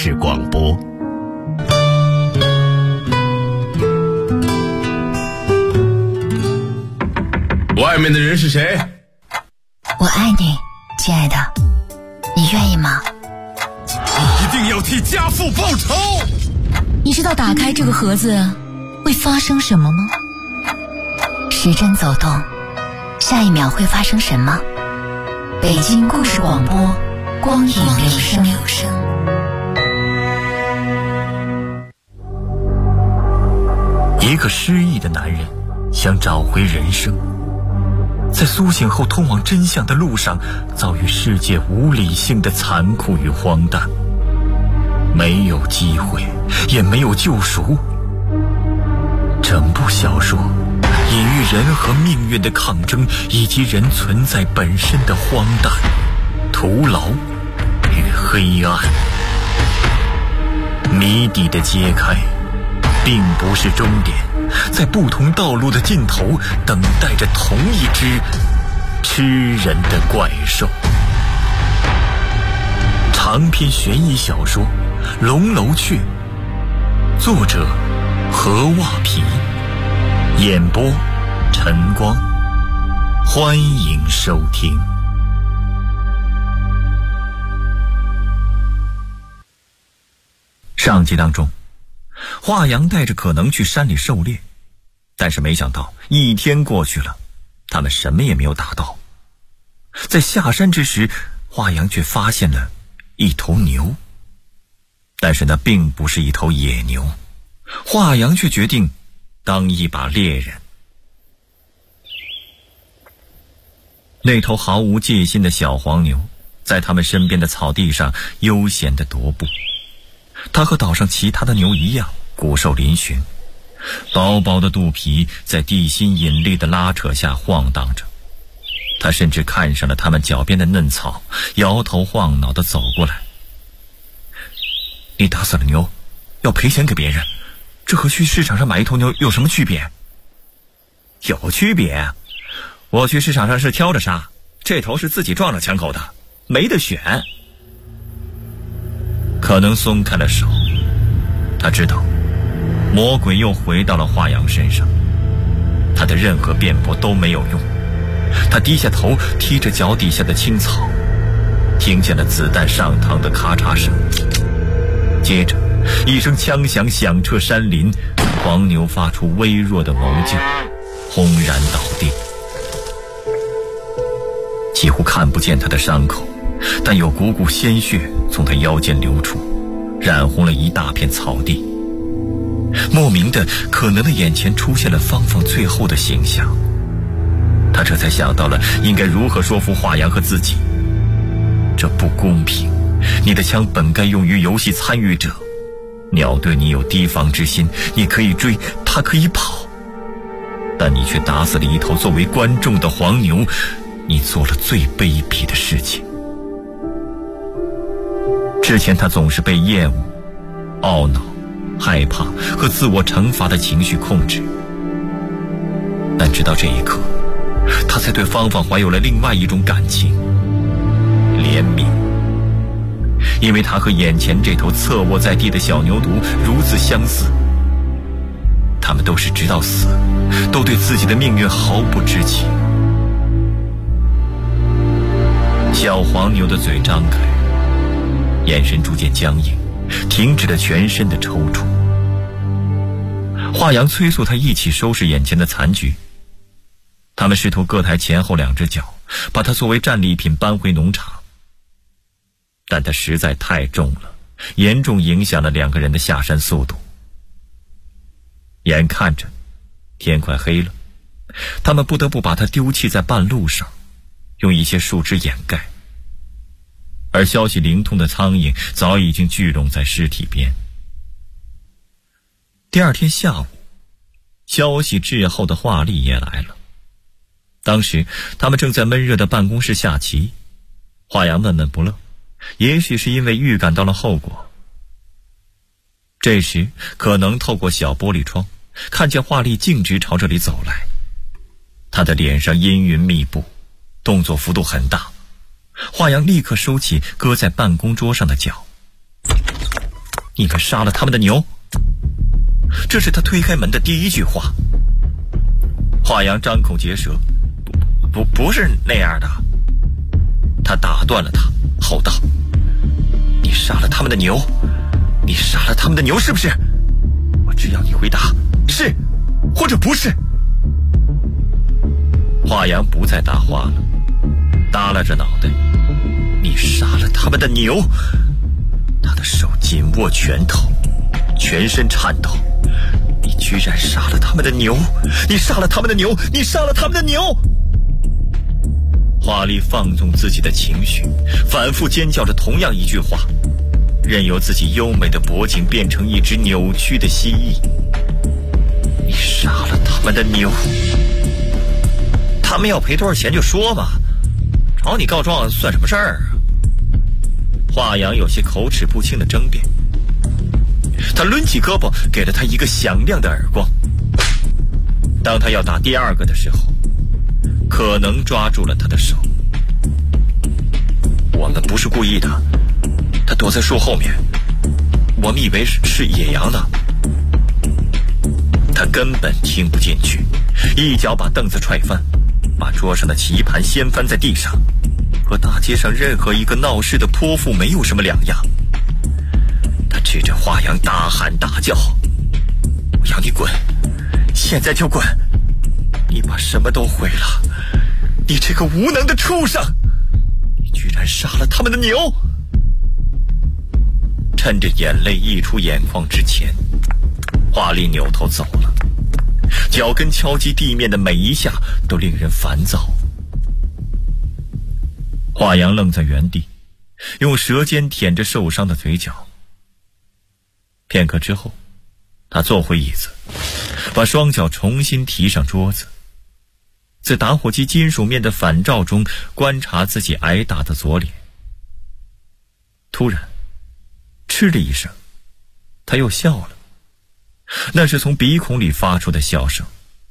事广播。 外面的人是谁？ 我爱你，亲爱的，你愿意吗？ 你一定要替家父报仇！ 你知道打开这个盒子会发生什么吗？时针走动，下一秒会发生什么？北京故事广播，光影留声。 一个失忆的男人想找回人生，在苏醒后通往真相的路上，遭遇世界无理性的残酷与荒诞，没有机会，也没有救赎。整部小说隐喻人和命运的抗争，以及人存在本身的荒诞、徒劳与黑暗。谜底的揭开并不是终点，在不同道路的尽头等待着同一只吃人的怪兽。长篇悬疑小说《龙楼雀》，作者何袜皮，演播晨光，欢迎收听。上集当中，华阳带着可能去山里狩猎，但是没想到一天过去了，他们什么也没有打到。在下山之时，华阳却发现了一头牛，但是那并不是一头野牛。华阳却决定当一把猎人。那头毫无戒心的小黄牛在他们身边的草地上悠闲地踱步，它和岛上其他的牛一样骨瘦嶙峋，薄薄的肚皮在地心引力的拉扯下晃荡着。他甚至看上了他们脚边的嫩草，摇头晃脑地走过来。你打死了牛，要赔钱给别人，这和去市场上买一头牛有什么区别？有区别，我去市场上是挑着杀，这头是自己撞着枪口的，没得选。可能松开了手，他知道魔鬼又回到了华阳身上，他的任何辩驳都没有用。他低下头踢着脚底下的青草，听见了子弹上膛的咔嚓声，接着一声枪响响彻山林，黄牛发出微弱的哞叫，轰然倒地。几乎看不见他的伤口，但有股股鲜血从他腰间流出，染红了一大片草地。莫名的，可能的眼前出现了芳芳最后的形象，他这才想到了应该如何说服华阳和自己。这不公平，你的枪本该用于游戏参与者，鸟对你有提防之心，你可以追，它可以跑，但你却打死了一头作为观众的黄牛，你做了最卑鄙的事情。之前他总是被厌恶、懊恼、害怕和自我惩罚的情绪控制，但直到这一刻，他才对芳芳怀有了另外一种感情——怜悯。因为他和眼前这头侧卧在地的小牛犊如此相似，他们都是直到死都对自己的命运毫不知情。小黄牛的嘴张开，眼神逐渐僵硬，停止了全身的抽搐。华阳催促他一起收拾眼前的残局，他们试图各抬前后两只脚，把它作为战利品搬回农场，但它实在太重了，严重影响了两个人的下山速度。眼看着天快黑了，他们不得不把它丢弃在半路上，用一些树枝掩盖，而消息灵通的苍蝇早已经聚拢在尸体边。第二天下午，消息滞后的华丽也来了。当时他们正在闷热的办公室下棋，华阳闷闷不乐，也许是因为预感到了后果。这时可能透过小玻璃窗看见华丽径直朝这里走来，他的脸上阴云密布，动作幅度很大。华阳立刻收起搁在办公桌上的脚。 你们杀了他们的牛。这是他推开门的第一句话。华阳张口结舌，不是那样的。他打断了他，吼道：你杀了他们的牛，你杀了他们的牛是不是？我只要你回答是或者不是。华阳不再答话了，耷拉着脑袋。你杀了他们的牛。他的手紧握拳头，全身颤抖。你居然杀了他们的牛，你杀了他们的牛，你杀了他们的牛。华丽放纵自己的情绪，反复尖叫着同样一句话，任由自己优美的脖颈变成一只扭曲的蜥蜴。你杀了他们的牛。他们要赔多少钱就说嘛，找你告状算什么事儿啊？华阳有些口齿不清的争辩。他抡起胳膊给了他一个响亮的耳光。当他要打第二个的时候，可能抓住了他的手。我们不是故意的，他躲在树后面，我们以为是野羊呢。他根本听不进去，一脚把凳子踹翻，把桌上的棋盘掀翻在地上，和大街上任何一个闹事的泼妇没有什么两样。他指着华阳大喊大叫：我要你滚，现在就滚！你把什么都毁了，你这个无能的畜生！你居然杀了他们的牛！趁着眼泪溢出眼眶之前，华丽扭头走了，脚跟敲击地面的每一下都令人烦躁。华阳愣在原地，用舌尖舔着受伤的嘴角。片刻之后，他坐回椅子，把双脚重新提上桌子，在打火机金属面的反照中观察自己挨打的左脸。突然嗤的一声，他又笑了，那是从鼻孔里发出的笑声。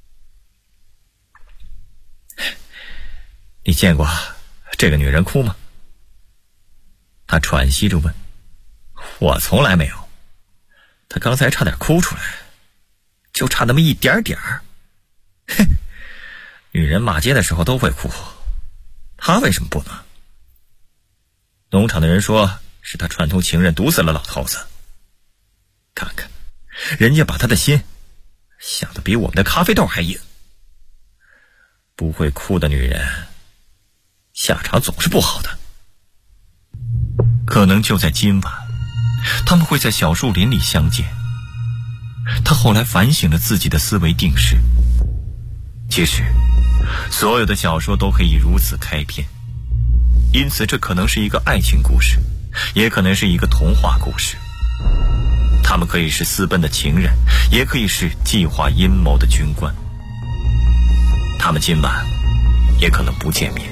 你见过这个女人哭吗？他喘息着问。我从来没有。她刚才差点哭出来，就差那么一点点儿。哼，女人骂街的时候都会哭，她为什么不呢？农场的人说是她串通情人毒死了老头子。看看，人家把她的心想得比我们的咖啡豆还硬。不会哭的女人，下场总是不好的。可能就在今晚，他们会在小树林里相见。他后来反省了自己的思维定式，其实所有的小说都可以如此开篇，因此这可能是一个爱情故事，也可能是一个童话故事。他们可以是私奔的情人，也可以是计划阴谋的军官。他们今晚也可能不见面。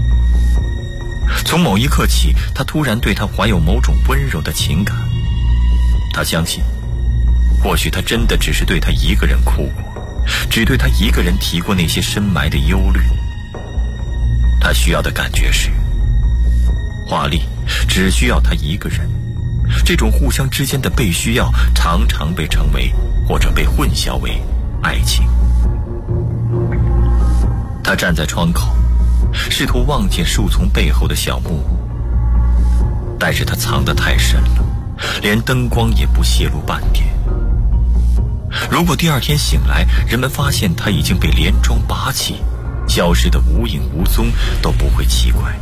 从某一刻起，他突然对他怀有某种温柔的情感。他相信，或许他真的只是对他一个人哭过，只对他一个人提过那些深埋的忧虑。他需要的感觉是，华丽只需要他一个人。这种互相之间的被需要，常常被称为或者被混淆为爱情。他站在窗口，试图望见树丛背后的小木屋，但是他藏得太深了，连灯光也不泄露半点。如果第二天醒来，人们发现他已经被连庄拔起，消失得无影无踪，都不会奇怪。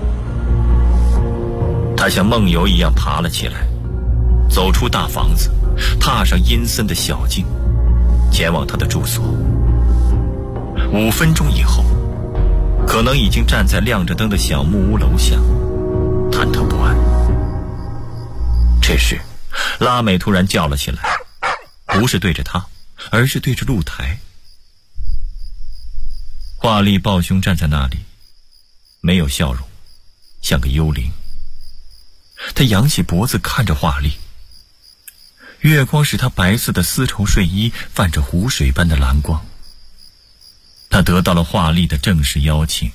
他像梦游一样爬了起来，走出大房子，踏上阴森的小径，前往他的住所。5分钟以后，可能已经站在亮着灯的小木屋楼下，忐忑不安。这时，拉美突然叫了起来，不是对着他，而是对着露台。华丽抱胸站在那里，没有笑容，像个幽灵。他扬起脖子看着华丽，月光使他白色的丝绸睡衣泛着湖水般的蓝光。他得到了华丽的正式邀请。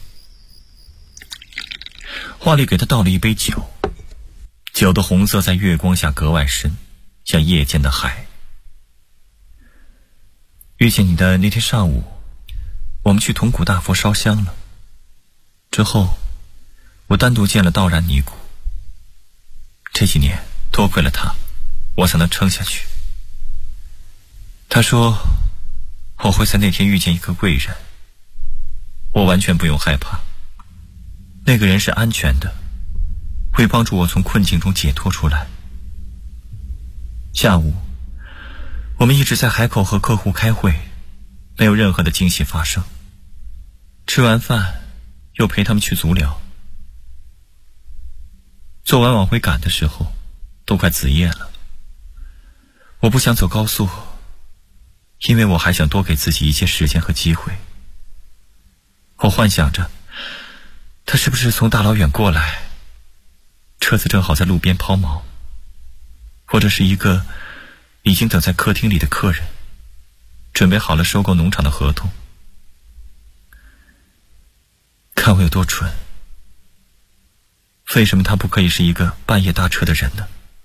华丽给他倒了一杯酒，酒的红色在月光下格外深， 像夜间的海。遇见你的那天上午，我们去铜鼓大佛烧香了。之后我单独见了道然尼姑。这几年多亏了他，我才能撑下去。他说我会在那天遇见一个贵人，我完全不用害怕，那个人是安全的，会帮助我从困境中解脱出来。下午我们一直在海口和客户开会，没有任何的惊喜发生。吃完饭又陪他们去足疗。做完往回赶的时候都快子夜了。我不想走高速，因为我还想多给自己一些时间和机会。我幻想着他是不是从大老远过来，车子正好在路边抛锚，或者是一个已经等在客厅里的客人，准备好了收购农场的合同。看我有多蠢，为什么他不可以是一个半夜搭车的人呢？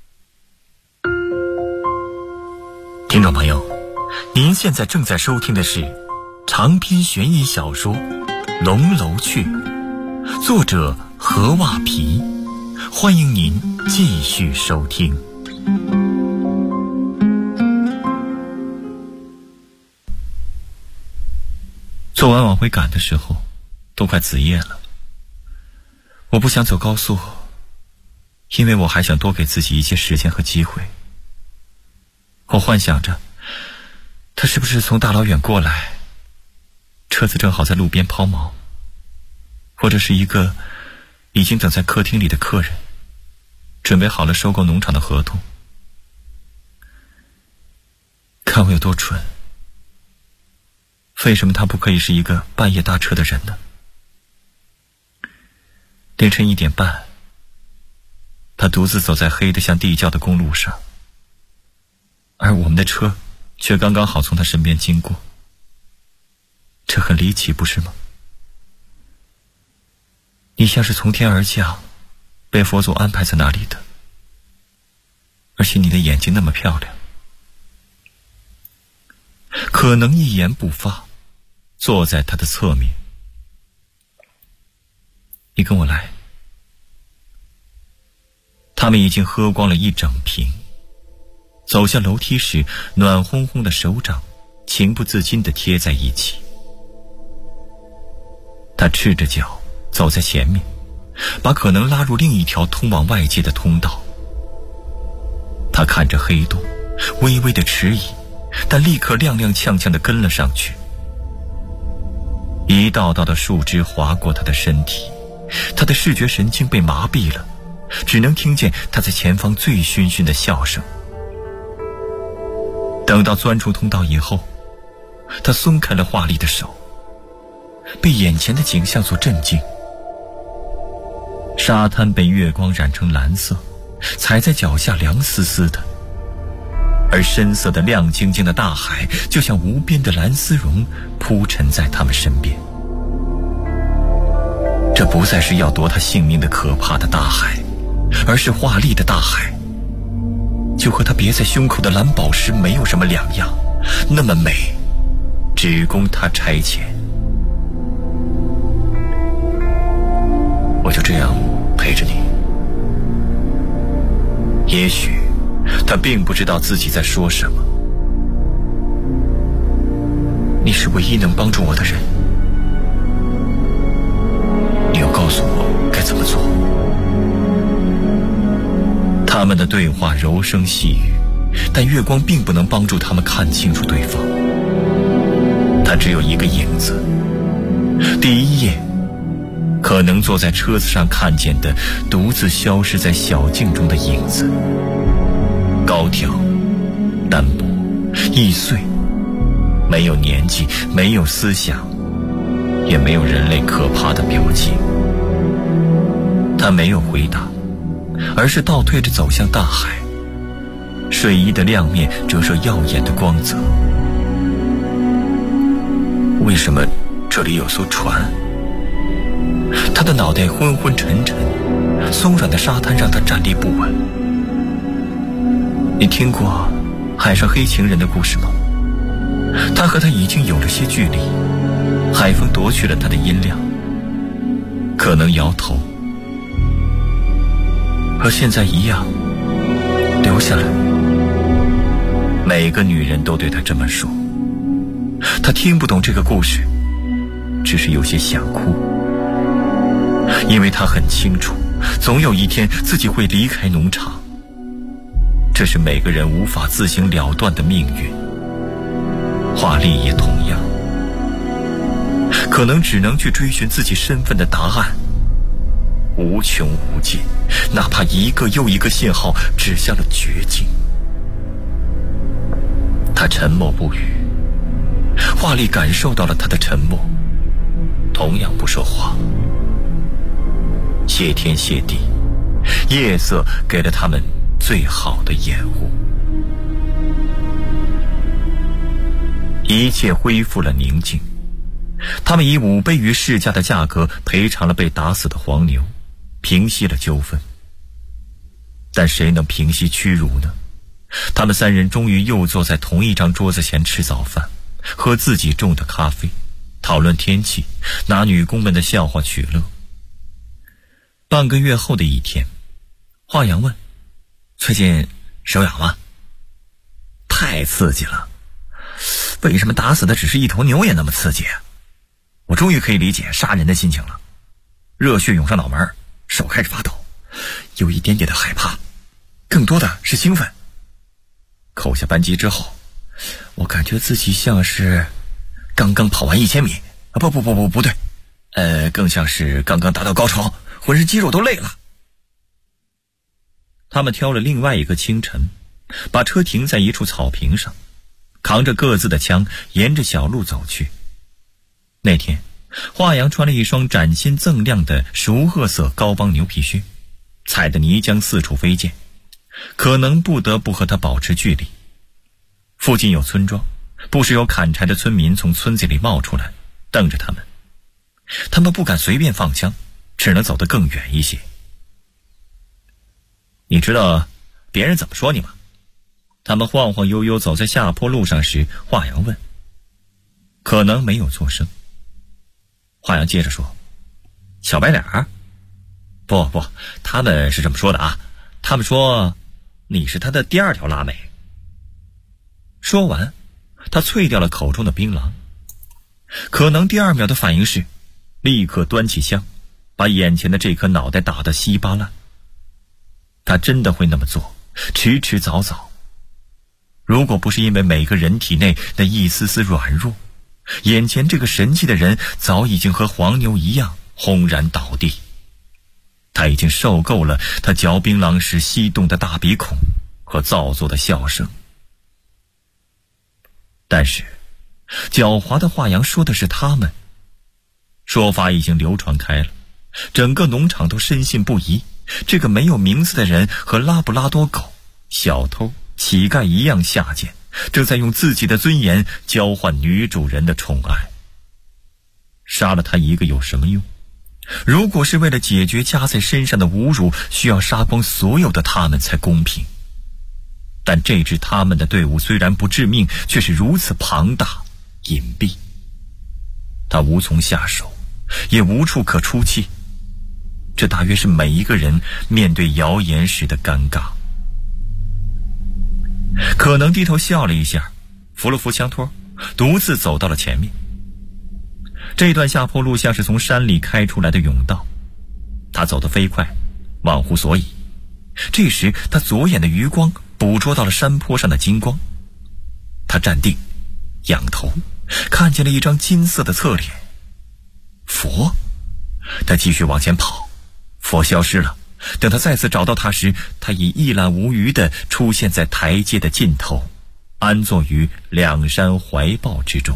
听众朋友，您现在正在收听的是长篇悬疑小说《龙楼雀》，作者何袜皮，欢迎您继续收听。做完往回赶的时候都快子夜了。我不想走高速，因为我还想多给自己一些时间和机会。我幻想着他是不是从大老远过来，车子正好在路边抛锚，或者是一个已经等在客厅里的客人，准备好了收购农场的合同。看我有多蠢，为什么他不可以是一个半夜搭车的人呢？凌晨1点半，他独自走在黑得像地窖的公路上，而我们的车却刚刚好从他身边经过。这很离奇，不是吗？你像是从天而降，被佛祖安排在那里的，而且你的眼睛那么漂亮，可能一言不发，坐在他的侧面。你跟我来。他们已经喝光了一整瓶，走下楼梯时，暖烘烘的手掌情不自禁地贴在一起。他赤着脚走在前面，把可能拉入另一条通往外界的通道。他看着黑洞，微微的迟疑，但立刻踉踉跄跄地跟了上去。一道道的树枝划过他的身体，他的视觉神经被麻痹了，只能听见他在前方醉醺醺的笑声。等到钻出通道以后，他松开了华丽的手，被眼前的景象所震惊。沙滩被月光染成蓝色，踩在脚下凉丝丝的，而深色的亮晶晶的大海就像无边的蓝丝绒铺陈在他们身边。这不再是要夺他性命的可怕的大海，而是华丽的大海，就和他别在胸口的蓝宝石没有什么两样，那么美，只供他差遣。我就这样陪着你。也许他并不知道自己在说什么。你是唯一能帮助我的人，你要告诉我该怎么做。他们的对话柔声细语，但月光并不能帮助他们看清楚对方。他只有一个影子，第一页可能坐在车子上看见的独自消失在小径中的影子，高挑、单薄、易碎，没有年纪，没有思想，也没有人类可怕的表情。他没有回答，而是倒退着走向大海，水衣的亮面折射耀眼的光泽。为什么这里有艘船？他的脑袋昏昏沉沉，松软的沙滩让他站立不稳。 你听过海上黑情人的故事吗？他和他已经有了些距离，海风夺去了他的音量，可能摇头，和现在一样留下来。每个女人都对他这么说。他听不懂这个故事，只是有些想哭，因为他很清楚，总有一天自己会离开农场，这是每个人无法自行了断的命运。华丽也同样，可能只能去追寻自己身份的答案，无穷无尽，哪怕一个又一个信号指向了绝境。他沉默不语，华丽感受到了他的沉默，同样不说话。谢天谢地，夜色给了他们最好的掩护。一切恢复了宁静，他们以5倍于市价的价格赔偿了被打死的黄牛，平息了纠纷。但谁能平息屈辱呢？他们3人终于又坐在同一张桌子前吃早饭，喝自己种的咖啡，讨论天气，拿女工们的笑话取乐。半个月后的一天，华阳问：最近手痒吗？太刺激了，为什么打死的只是一头牛也那么刺激啊？我终于可以理解杀人的心情了。热血涌上脑门，手开始发抖，有一点点的害怕，更多的是兴奋。扣下扳机之后，我感觉自己像是刚刚跑完1000米，不对，更像是刚刚达到高潮，浑身肌肉都累了。他们挑了另外一个清晨，把车停在一处草坪上，扛着各自的枪，沿着小路走去。那天，华阳穿了一双崭新锃亮的熟褐色高帮牛皮靴，踩得泥浆四处飞溅，可能不得不和他保持距离。附近有村庄，不时有砍柴的村民从村子里冒出来，瞪着他们。他们不敢随便放枪，只能走得更远一些。你知道别人怎么说你吗？他们晃晃悠悠走在下坡路上时，华阳问。可能没有作声。华阳接着说：小白脸儿？不，他们是这么说的啊，他们说你是他的第2条拉美。说完，他啐掉了口中的槟榔。可能第2秒的反应是立刻端起枪，把眼前的这颗脑袋打得稀巴烂。他真的会那么做，迟迟早早。如果不是因为每个人体内那一丝丝软弱，眼前这个神气的人早已经和黄牛一样轰然倒地。他已经受够了他嚼槟榔时翕动的大鼻孔和造作的笑声。但是狡猾的华阳说的是他们，说法已经流传开了，整个农场都深信不疑，这个没有名字的人和拉布拉多狗、小偷、乞丐一样下贱，正在用自己的尊严交换女主人的宠爱。杀了他一个有什么用？如果是为了解决加在身上的侮辱，需要杀光所有的他们才公平。但这支他们的队伍虽然不致命，却是如此庞大隐蔽。他无从下手，也无处可出气。这大约是每一个人面对谣言时的尴尬。可能低头笑了一下，扶了扶枪托，独自走到了前面。这段下坡路像是从山里开出来的甬道，他走得飞快，忘乎所以。这时他左眼的余光捕捉到了山坡上的金光，他站定，仰头，看见了一张金色的侧脸。佛！他继续往前跑，佛消失了。等他再次找到他时，他已一览无余地出现在台阶的尽头，安坐于两山怀抱之中。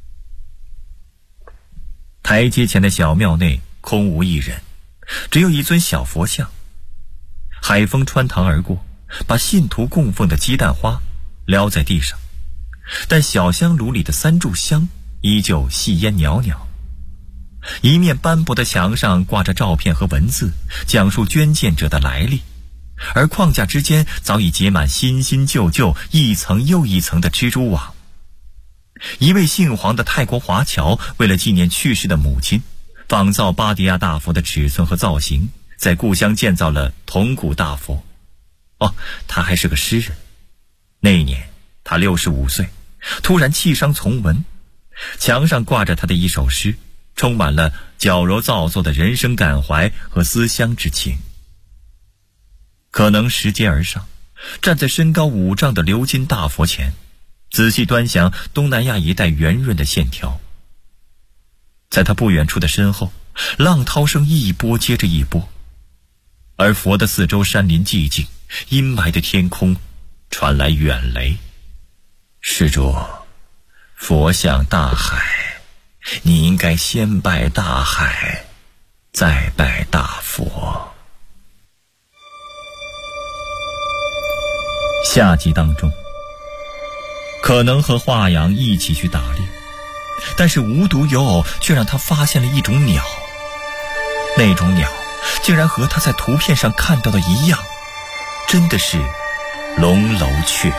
台阶前的小庙内空无一人，只有一尊小佛像。海风穿堂而过，把信徒供奉的鸡蛋花撩在地上，但小香炉里的3炷香依旧细烟袅袅。一面斑驳的墙上挂着照片和文字，讲述捐献者的来历。 而框架之间早已结满新新旧旧、一层又一层的蜘蛛网。一位姓黄的泰国华侨为了纪念去世的母亲，仿造巴迪亚大佛的尺寸和造型，在故乡建造了铜鼓大佛。他还是个诗人。那一年他65岁，突然气伤从文，墙上挂着他的一首诗，充满了矫揉造作的人生感怀和思乡之情。可能拾阶而上，站在身高5丈的鎏金大佛前，仔细端详东南亚一带圆润的线条。在他不远处的身后，浪涛声一波接着一波，而佛的四周山林寂静，阴霾的天空传来远雷。施主，佛向大海，你应该先拜大海，再拜大佛。夏季当中，可能和华阳一起去打猎，但是无独有偶，却让他发现了一种鸟。那种鸟竟然和他在图片上看到的一样，真的是龙楼雀。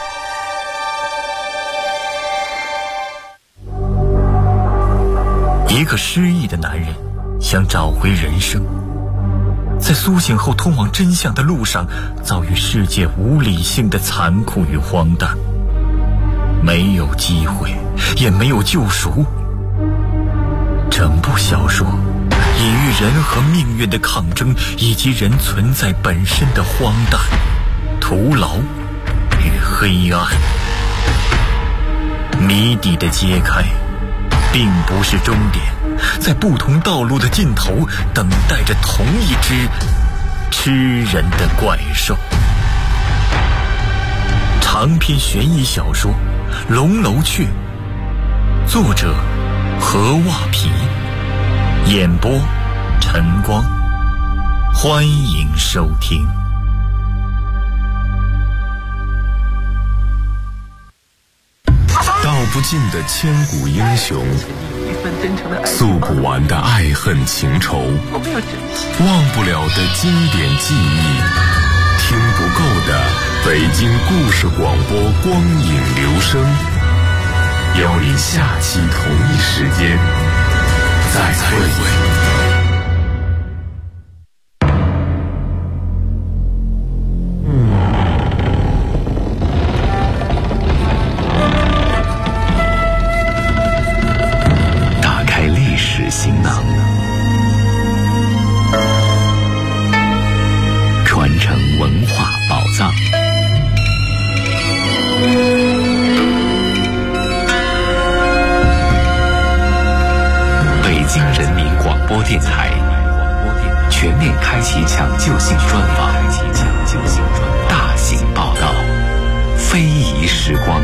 一个失意的男人想找回人生，在苏醒后通往真相的路上，遭遇世界无理性的残酷与荒诞，没有机会，也没有救赎。整部小说隐喻人和命运的抗争，以及人存在本身的荒诞、徒劳与黑暗。谜底的揭开并不是终点，在不同道路的尽头，等待着同一只吃人的怪兽。长篇悬疑小说《龙楼雀》，作者何袜皮，演播晨光。欢迎收听。 道不尽的千古英雄，诉不完的爱恨情仇，忘不了的经典记忆，听不够的北京故事广播光影留声。邀你下期同一时间再会。行囊，传承文化宝藏。北京人民广播电台全面开启抢救性专访，大型报道，非遗时光。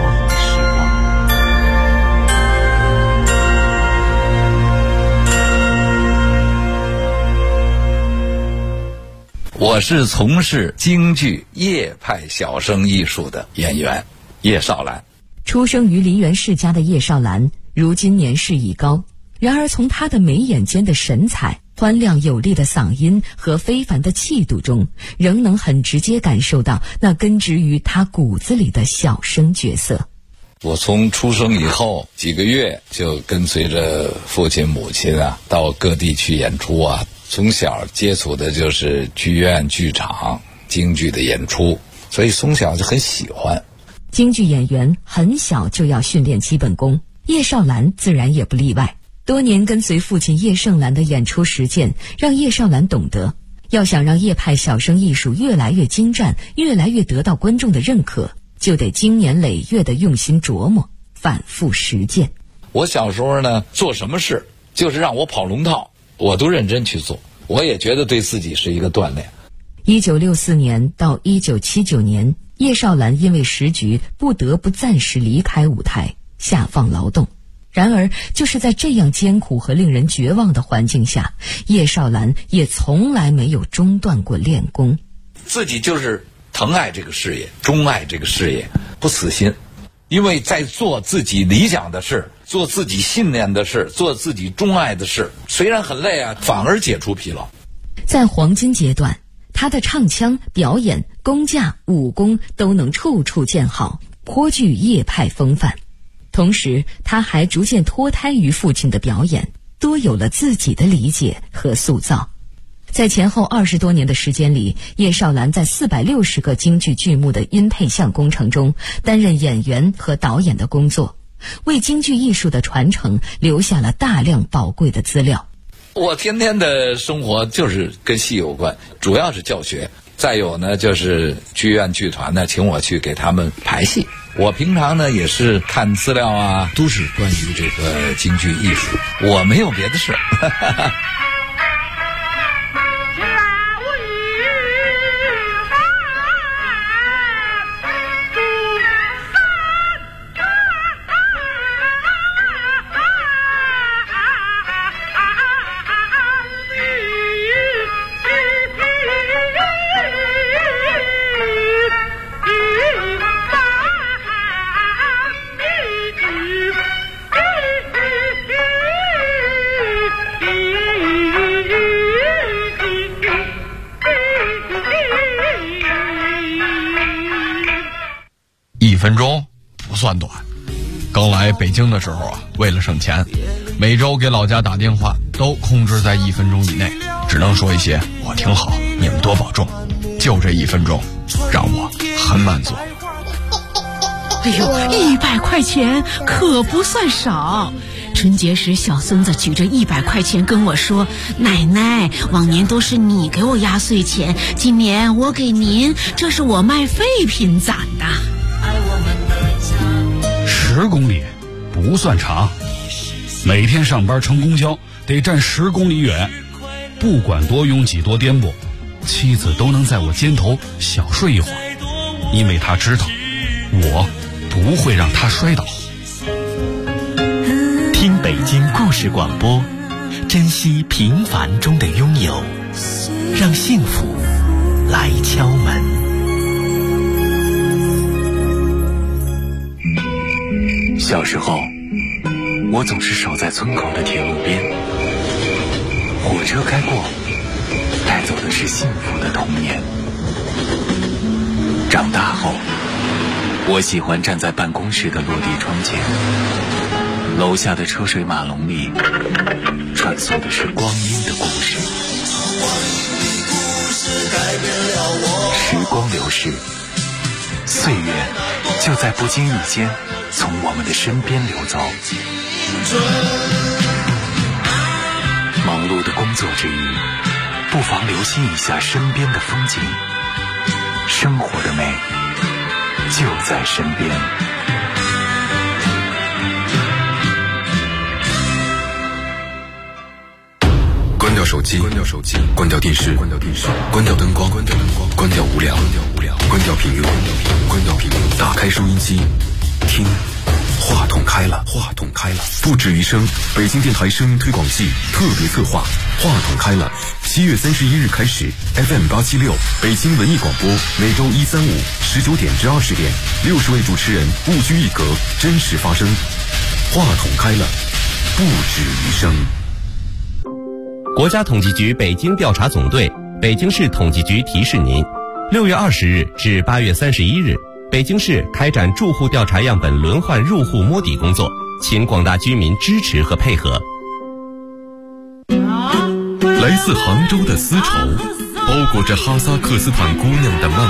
我是从事京剧叶派小生艺术的演员叶绍兰。 出生于梨园世家的叶绍兰，如今年事已高，然而从他的眉眼间的神采、欢亮有力的嗓音和非凡的气度中，仍能很直接感受到那根植于他骨子里的小生角色。 我从出生以后几个月就跟随着父亲母亲到各地去演出从小接触的就是剧院剧场京剧的演出，所以从小就很喜欢。 京剧演员很小就要训练基本功，叶绍兰自然也不例外。多年跟随父亲叶盛兰的演出实践，让叶绍兰懂得，要想让叶派小生艺术越来越精湛，越来越得到观众的认可，就得经年累月的用心琢磨，反复实践。 我小时候呢，做什么事就是让我跑龙套，我都认真去做，我也觉得对自己是一个锻炼。 1964年到1979年，叶绍兰因为时局不得不暂时离开舞台，下放劳动。然而就是在这样艰苦和令人绝望的环境下，叶绍兰也从来没有中断过练功。 自己就是疼爱这个事业，钟爱这个事业，不死心。因为在做自己理想的事，做自己信念的事，做自己钟爱的事，虽然很累反而解除疲劳。 在黄金阶段， 他的唱腔、表演、功架、武功都能处处见好，颇具叶派风范。同时他还逐渐脱胎于父亲的表演，多有了自己的理解和塑造。在前后20多年的时间里，叶绍兰在460个京剧剧目的音配像工程中担任演员和导演的工作，为京剧艺术的传承留下了大量宝贵的资料。 我天天的生活就是跟戏有关，主要是教学，再有呢就是剧院剧团呢请我去给他们排戏。我平常呢也是看资料啊，都是关于这个京剧艺术，我没有别的事。 1分钟不算短。刚来北京的时候啊，为了省钱，每周给老家打电话都控制在1分钟以内，只能说一些我挺好，你们多保重。就这1分钟让我很满足。 哎呦，100块钱可不算少。春节时小孙子举着100块钱跟我说，奶奶，往年都是你给我压岁钱，今年我给您，这是我卖废品攒的。 10公里不算长，每天上班乘公交得站10公里远，不管多拥挤多颠簸，妻子都能在我肩头小睡一会儿，因为她知道我不会让她摔倒。 听北京故事广播，珍惜平凡中的拥有，让幸福来敲门。 小时候，我总是守在村口的铁路边，火车开过，带走的是幸福的童年。长大后，我喜欢站在办公室的落地窗前，楼下的车水马龙里穿梭的是光阴的故事。时光流逝，岁月就在不经意间从我们的身边流走。忙碌的工作之余，不妨留心一下身边的风景，生活的美就在身边。 关掉手机，关掉电视，关掉灯光，关掉无聊，关掉屏幕，打开收音机，听，话筒开了，不止一声，北京电台声音推广季特别策划，话筒开了。7月31日开始 ，FM 876北京文艺广播，每周1、3、5 19点至20点，60位主持人不拘一格，真实发声。话筒开了，不止一声。 国家统计局北京调查总队、北京市统计局提示您：6月20日至8月31日，北京市开展住户调查样本轮换入户摸底工作，请广大居民支持和配合。 来自杭州的丝绸，包裹着哈萨克斯坦姑娘的梦。